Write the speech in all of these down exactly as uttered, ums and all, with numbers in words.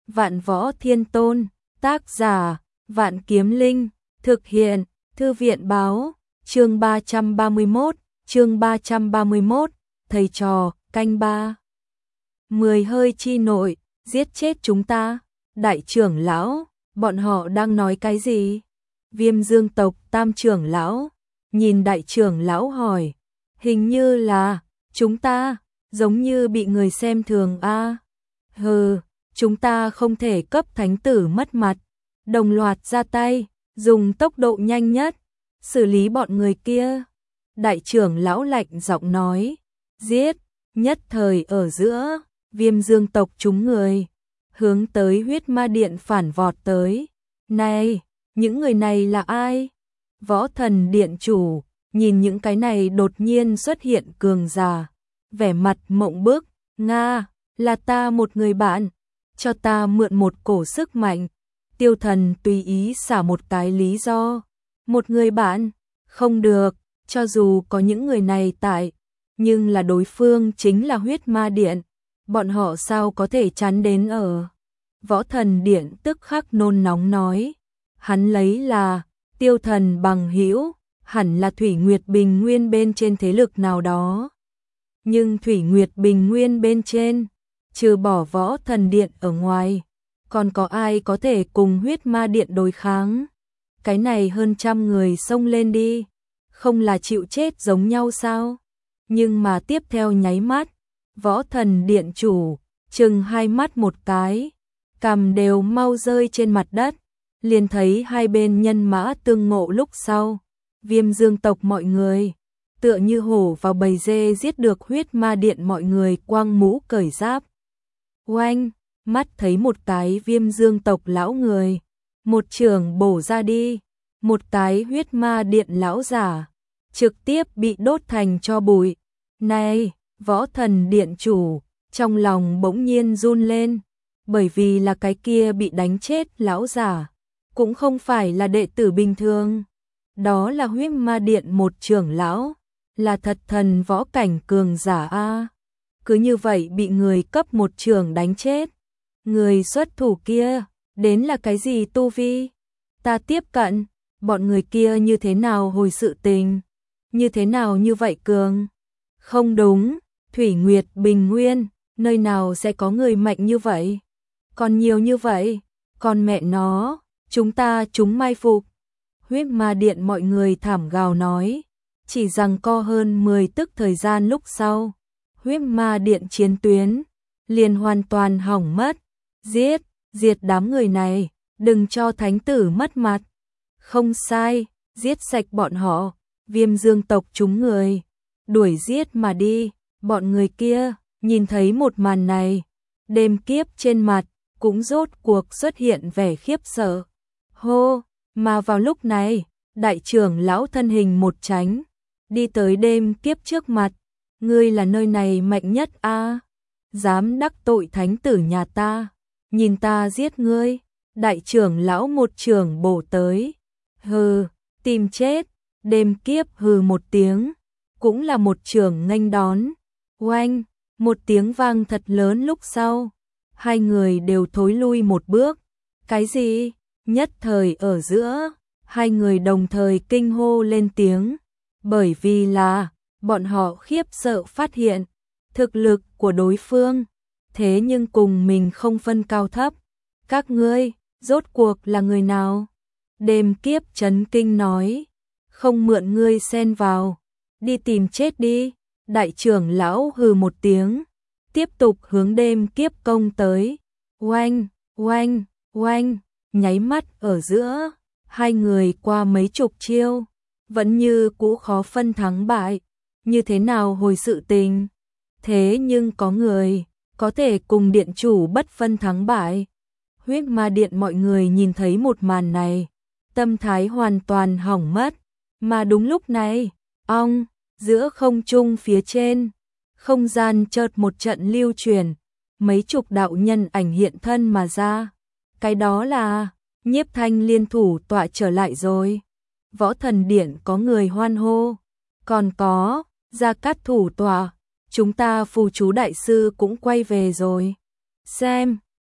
Vạn Võ Thiên Tôn, tác giả, Vạn Kiếm Linh, thực hiện, Thư viện báo, chương ba trăm ba mươi mốt, chương ba trăm ba mươi mốt, thầy trò, canh ba. Mười hơi chi nội, giết chết chúng ta, đại trưởng lão, bọn họ đang nói cái gì? Viêm Dương tộc tam trưởng lão, nhìn đại trưởng lão hỏi, hình như là, chúng ta, giống như bị người xem thường a. À? Hừ, chúng ta không thể cấp thánh tử mất mặt, đồng loạt ra tay, dùng tốc độ nhanh nhất, xử lý bọn người kia. Đại trưởng lão lạnh giọng nói, giết, nhất thời ở giữa, Viêm Dương tộc chúng người, hướng tới huyết ma điện phản vọt tới. Này, những người này là ai? Võ thần điện chủ, nhìn những cái này đột nhiên xuất hiện cường giả, vẻ mặt mộng bức, Nga, là ta một người bạn, cho ta mượn một cổ sức mạnh. Tiêu Thần tùy ý xả một cái lý do, một người bạn, không được, cho dù có những người này tại, nhưng là đối phương chính là huyết ma điện, bọn họ sao có thể chắn đến ở. Võ thần điện tức khắc nôn nóng nói, hắn lấy là Tiêu Thần bằng hữu, hẳn là Thủy Nguyệt Bình Nguyên bên trên thế lực nào đó. Nhưng Thủy Nguyệt Bình Nguyên bên trên, trừ bỏ Võ thần điện ở ngoài, còn có ai có thể cùng huyết ma điện đối kháng? Cái này hơn trăm người xông lên đi, không là chịu chết giống nhau sao? Nhưng mà tiếp theo nháy mắt, Võ thần điện chủ chừng hai mắt một cái, cằm đều mau rơi trên mặt đất, liền thấy hai bên nhân mã tương ngộ lúc sau, Viêm Dương tộc mọi người, tựa như hổ vào bầy dê giết được huyết ma điện mọi người quang mũ cởi giáp. Oanh, mắt thấy một cái Viêm Dương tộc lão người, một trường bổ ra đi, một cái huyết ma điện lão giả, trực tiếp bị đốt thành tro bụi. Này, Võ thần điện chủ, trong lòng bỗng nhiên run lên, bởi vì là cái kia bị đánh chết lão giả, cũng không phải là đệ tử bình thường, đó là huyết ma điện một trưởng lão, là thật thần võ cảnh cường giả a. Cứ như vậy bị người cấp một trường đánh chết. Người xuất thủ kia, đến là cái gì tu vi? Ta tiếp cận, bọn người kia như thế nào hồi sự tình? Như thế nào như vậy cường? Không đúng, Thủy Nguyệt Bình Nguyên, nơi nào sẽ có người mạnh như vậy? Còn nhiều như vậy, còn mẹ nó, chúng ta chúng mai phục. Huyết ma điện mọi người thảm gào nói, chỉ rằng co hơn mười tức thời gian lúc sau, huyết ma điện chiến tuyến, liền hoàn toàn hỏng mất. Giết, diệt đám người này, đừng cho thánh tử mất mặt. Không sai, giết sạch bọn họ, Viêm Dương tộc chúng người, đuổi giết mà đi. Bọn người kia, nhìn thấy một màn này, đêm kiếp trên mặt, cũng rốt cuộc xuất hiện vẻ khiếp sợ. Hô, mà vào lúc này, đại trưởng lão thân hình một tránh, đi tới đêm kiếp trước mặt. Ngươi là nơi này mạnh nhất a, à? Dám đắc tội thánh tử nhà ta, nhìn ta giết ngươi. Đại trưởng lão một trường bổ tới. Hừ, tìm chết. Đêm kiếp hừ một tiếng, cũng là một trường nghênh đón. Oanh, một tiếng vang thật lớn lúc sau, hai người đều thối lui một bước. Cái gì? Nhất thời ở giữa, hai người đồng thời kinh hô lên tiếng, bởi vì là bọn họ khiếp sợ phát hiện thực lực của đối phương, thế nhưng cùng mình không phân cao thấp. Các ngươi, rốt cuộc là người nào? Đêm kiếp chấn kinh nói, không mượn ngươi xen vào, đi tìm chết đi. Đại trưởng lão hừ một tiếng, tiếp tục hướng đêm kiếp công tới. Oanh, oanh, oanh, nháy mắt ở giữa, hai người qua mấy chục chiêu, vẫn như cũ khó phân thắng bại. Như thế nào hồi sự tình? Thế nhưng có người có thể cùng điện chủ bất phân thắng bại. Huyết ma điện mọi người nhìn thấy một màn này, tâm thái hoàn toàn hỏng mất. Mà đúng lúc này, ong, giữa không trung phía trên, không gian chợt một trận lưu truyền, mấy chục đạo nhân ảnh hiện thân mà ra. Cái đó là Nhiếp Thanh liên thủ tọa trở lại rồi. Võ thần điện có người hoan hô, còn có Gia Cát thủ tọa, chúng ta phù chú đại sư cũng quay về rồi. Xem,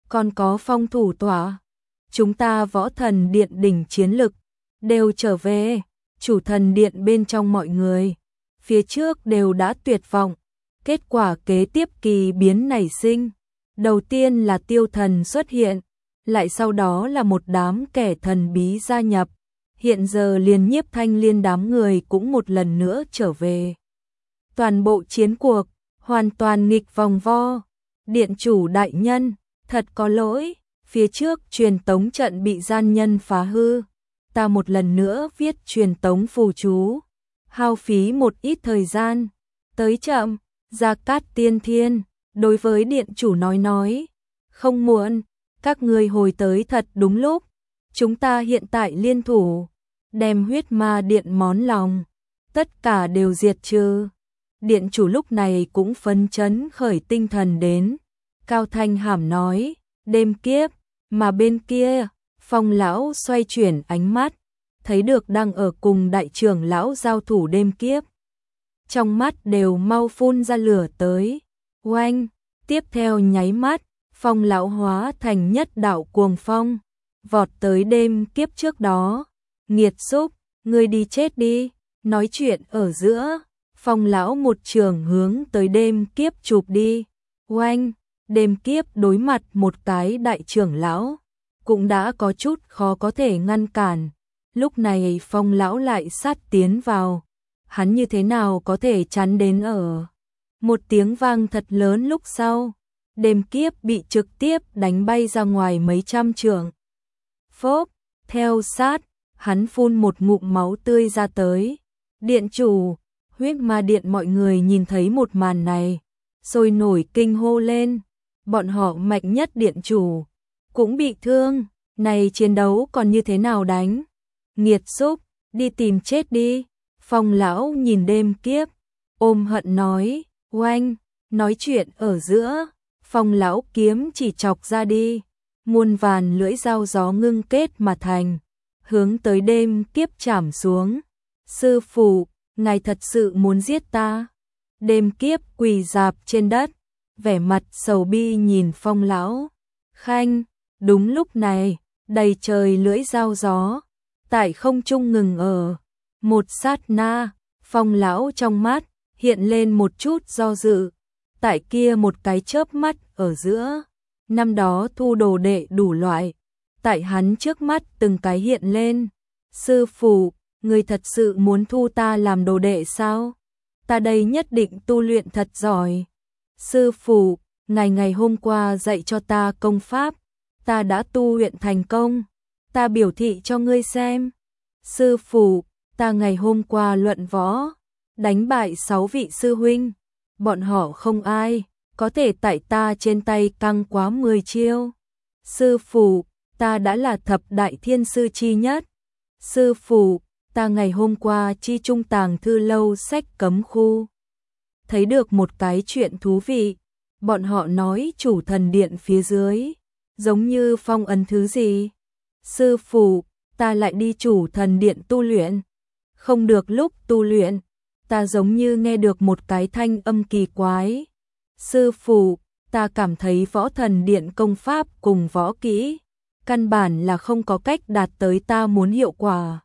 còn có Phong thủ tọa. Chúng ta Võ Thần Điện đỉnh chiến lực, đều trở về, chủ thần điện bên trong mọi người. Phía trước đều đã tuyệt vọng, kết quả kế tiếp kỳ biến nảy sinh. Đầu tiên là tiêu thần xuất hiện, lại sau đó là một đám kẻ thần bí gia nhập. Hiện giờ liền Nhiếp Thanh Liên đám người cũng một lần nữa trở về. Toàn bộ chiến cuộc, hoàn toàn nghịch vòng vo. Điện chủ đại nhân, thật có lỗi, phía trước truyền tống trận bị gian nhân phá hư. Ta một lần nữa viết truyền tống phù chú, hao phí một ít thời gian. Tới chậm, Gia Cát Tiên Thiên, đối với điện chủ nói nói. Không muộn, các ngươi hồi tới thật đúng lúc. Chúng ta hiện tại liên thủ, đem huyết ma điện món lòng, tất cả đều diệt trừ. Điện chủ lúc này cũng phấn chấn khởi tinh thần đến. Cao thanh hàm nói, đêm kiếp, mà bên kia, Phong lão xoay chuyển ánh mắt, thấy được đang ở cùng đại trưởng lão giao thủ đêm kiếp. Trong mắt đều mau phun ra lửa tới. Oanh, tiếp theo nháy mắt, Phong lão hóa thành nhất đạo cuồng phong, vọt tới đêm kiếp trước đó. Nghiệt xúc, ngươi đi chết đi. Nói chuyện ở giữa, Phong lão một trường hướng tới đêm kiếp chụp đi. Oanh, đêm kiếp đối mặt một cái đại trưởng lão, cũng đã có chút khó có thể ngăn cản. Lúc này Phong lão lại sát tiến vào, hắn như thế nào có thể chắn đến ở. Một tiếng vang thật lớn lúc sau, đêm kiếp bị trực tiếp đánh bay ra ngoài mấy trăm trượng. Phốp, theo sát, hắn phun một ngụm máu tươi ra tới. Điện chủ, huyết ma điện mọi người nhìn thấy một màn này, sôi nổi kinh hô lên. Bọn họ mạnh nhất điện chủ cũng bị thương, này chiến đấu còn như thế nào đánh? Nghiệt xúc, đi tìm chết đi. Phong lão nhìn đêm kiếp, ôm hận nói. Oanh, nói chuyện ở giữa, Phong lão kiếm chỉ chọc ra đi, muôn vàn lưỡi dao gió ngưng kết mà thành, hướng tới đêm kiếp chảm xuống. Sư phụ, ngài thật sự muốn giết ta? Đêm kiếp quỳ rạp trên đất, vẻ mặt sầu bi nhìn Phong lão. Khanh, đúng lúc này, đầy trời lưỡi dao gió, tại không trung ngừng ở. Một sát na, Phong lão trong mắt hiện lên một chút do dự. Tại kia một cái chớp mắt ở giữa, năm đó thu đồ đệ đủ loại, tại hắn trước mắt từng cái hiện lên. Sư phụ, người thật sự muốn thu ta làm đồ đệ sao? Ta đây nhất định tu luyện thật giỏi. Sư phụ, ngày ngày hôm qua dạy cho ta công pháp, ta đã tu luyện thành công, ta biểu thị cho ngươi xem. Sư phụ, ta ngày hôm qua luận võ, đánh bại sáu vị sư huynh, bọn họ không ai có thể tại ta trên tay căng quá mười chiêu. Sư phụ, ta đã là thập đại thiên sư chi nhất. Sư phụ, ta ngày hôm qua chi trung tàng thư lâu sách cấm khu, thấy được một cái chuyện thú vị. Bọn họ nói chủ thần điện phía dưới giống như phong ấn thứ gì. Sư phụ, ta lại đi chủ thần điện tu luyện, không được lúc tu luyện, ta giống như nghe được một cái thanh âm kỳ quái. Sư phụ, ta cảm thấy võ thần điện công pháp cùng võ kỹ, căn bản là không có cách đạt tới ta muốn hiệu quả.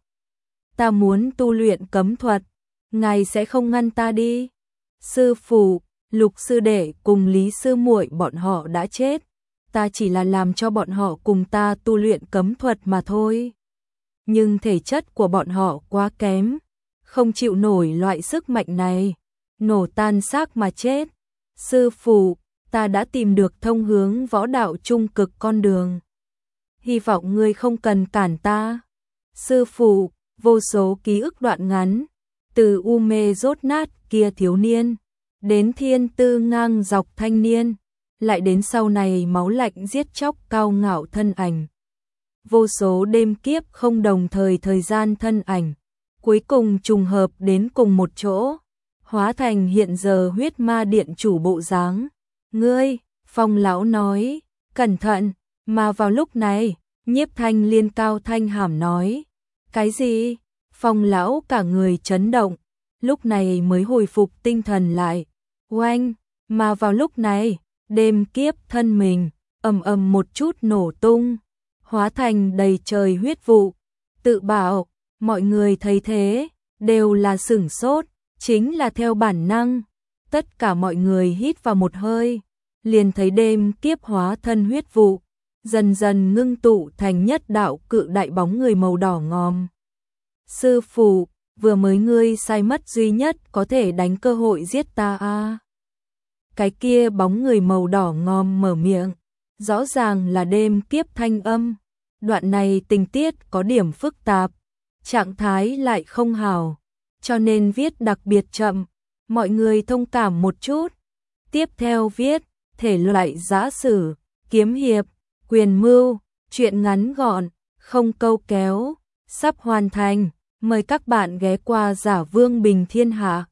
Ta muốn tu luyện cấm thuật, ngài sẽ không ngăn ta đi. Sư phụ, Lục sư đệ cùng Lý sư muội bọn họ đã chết, ta chỉ là làm cho bọn họ cùng ta tu luyện cấm thuật mà thôi. Nhưng thể chất của bọn họ quá kém, không chịu nổi loại sức mạnh này, nổ tan xác mà chết. Sư phụ, ta đã tìm được thông hướng võ đạo trung cực con đường, hy vọng ngươi không cần cản ta. Sư phụ, vô số ký ức đoạn ngắn, từ u mê rốt nát kia thiếu niên, đến thiên tư ngang dọc thanh niên, lại đến sau này máu lạnh giết chóc cao ngạo thân ảnh. Vô số đêm kiếp không đồng thời thời gian thân ảnh, cuối cùng trùng hợp đến cùng một chỗ, hóa thành hiện giờ huyết ma điện chủ bộ dáng. Ngươi, Phong lão nói, cẩn thận, mà vào lúc này, Nhiếp Thanh Liên cao thanh hàm nói. Cái gì? Phong lão cả người chấn động, lúc này mới hồi phục tinh thần lại. Oanh, mà vào lúc này, đêm kiếp thân mình ầm ầm một chút nổ tung, hóa thành đầy trời huyết vụ. Tự bảo, mọi người thấy thế, đều là sửng sốt, chính là theo bản năng. Tất cả mọi người hít vào một hơi, liền thấy đêm kiếp hóa thân huyết vụ, dần dần ngưng tụ thành nhất đạo cự đại bóng người màu đỏ ngòm. Sư phụ, vừa mới ngươi sai mất duy nhất có thể đánh cơ hội giết ta a. Cái kia bóng người màu đỏ ngòm mở miệng, rõ ràng là đêm kiếp thanh âm. Đoạn này tình tiết có điểm phức tạp, trạng thái lại không hảo, cho nên viết đặc biệt chậm, mọi người thông cảm một chút. Tiếp theo viết, thể loại giã sử, kiếm hiệp, quyền mưu, truyện ngắn gọn, không câu kéo, sắp hoàn thành, mời các bạn ghé qua Giả Vương Bình Thiên Hạ.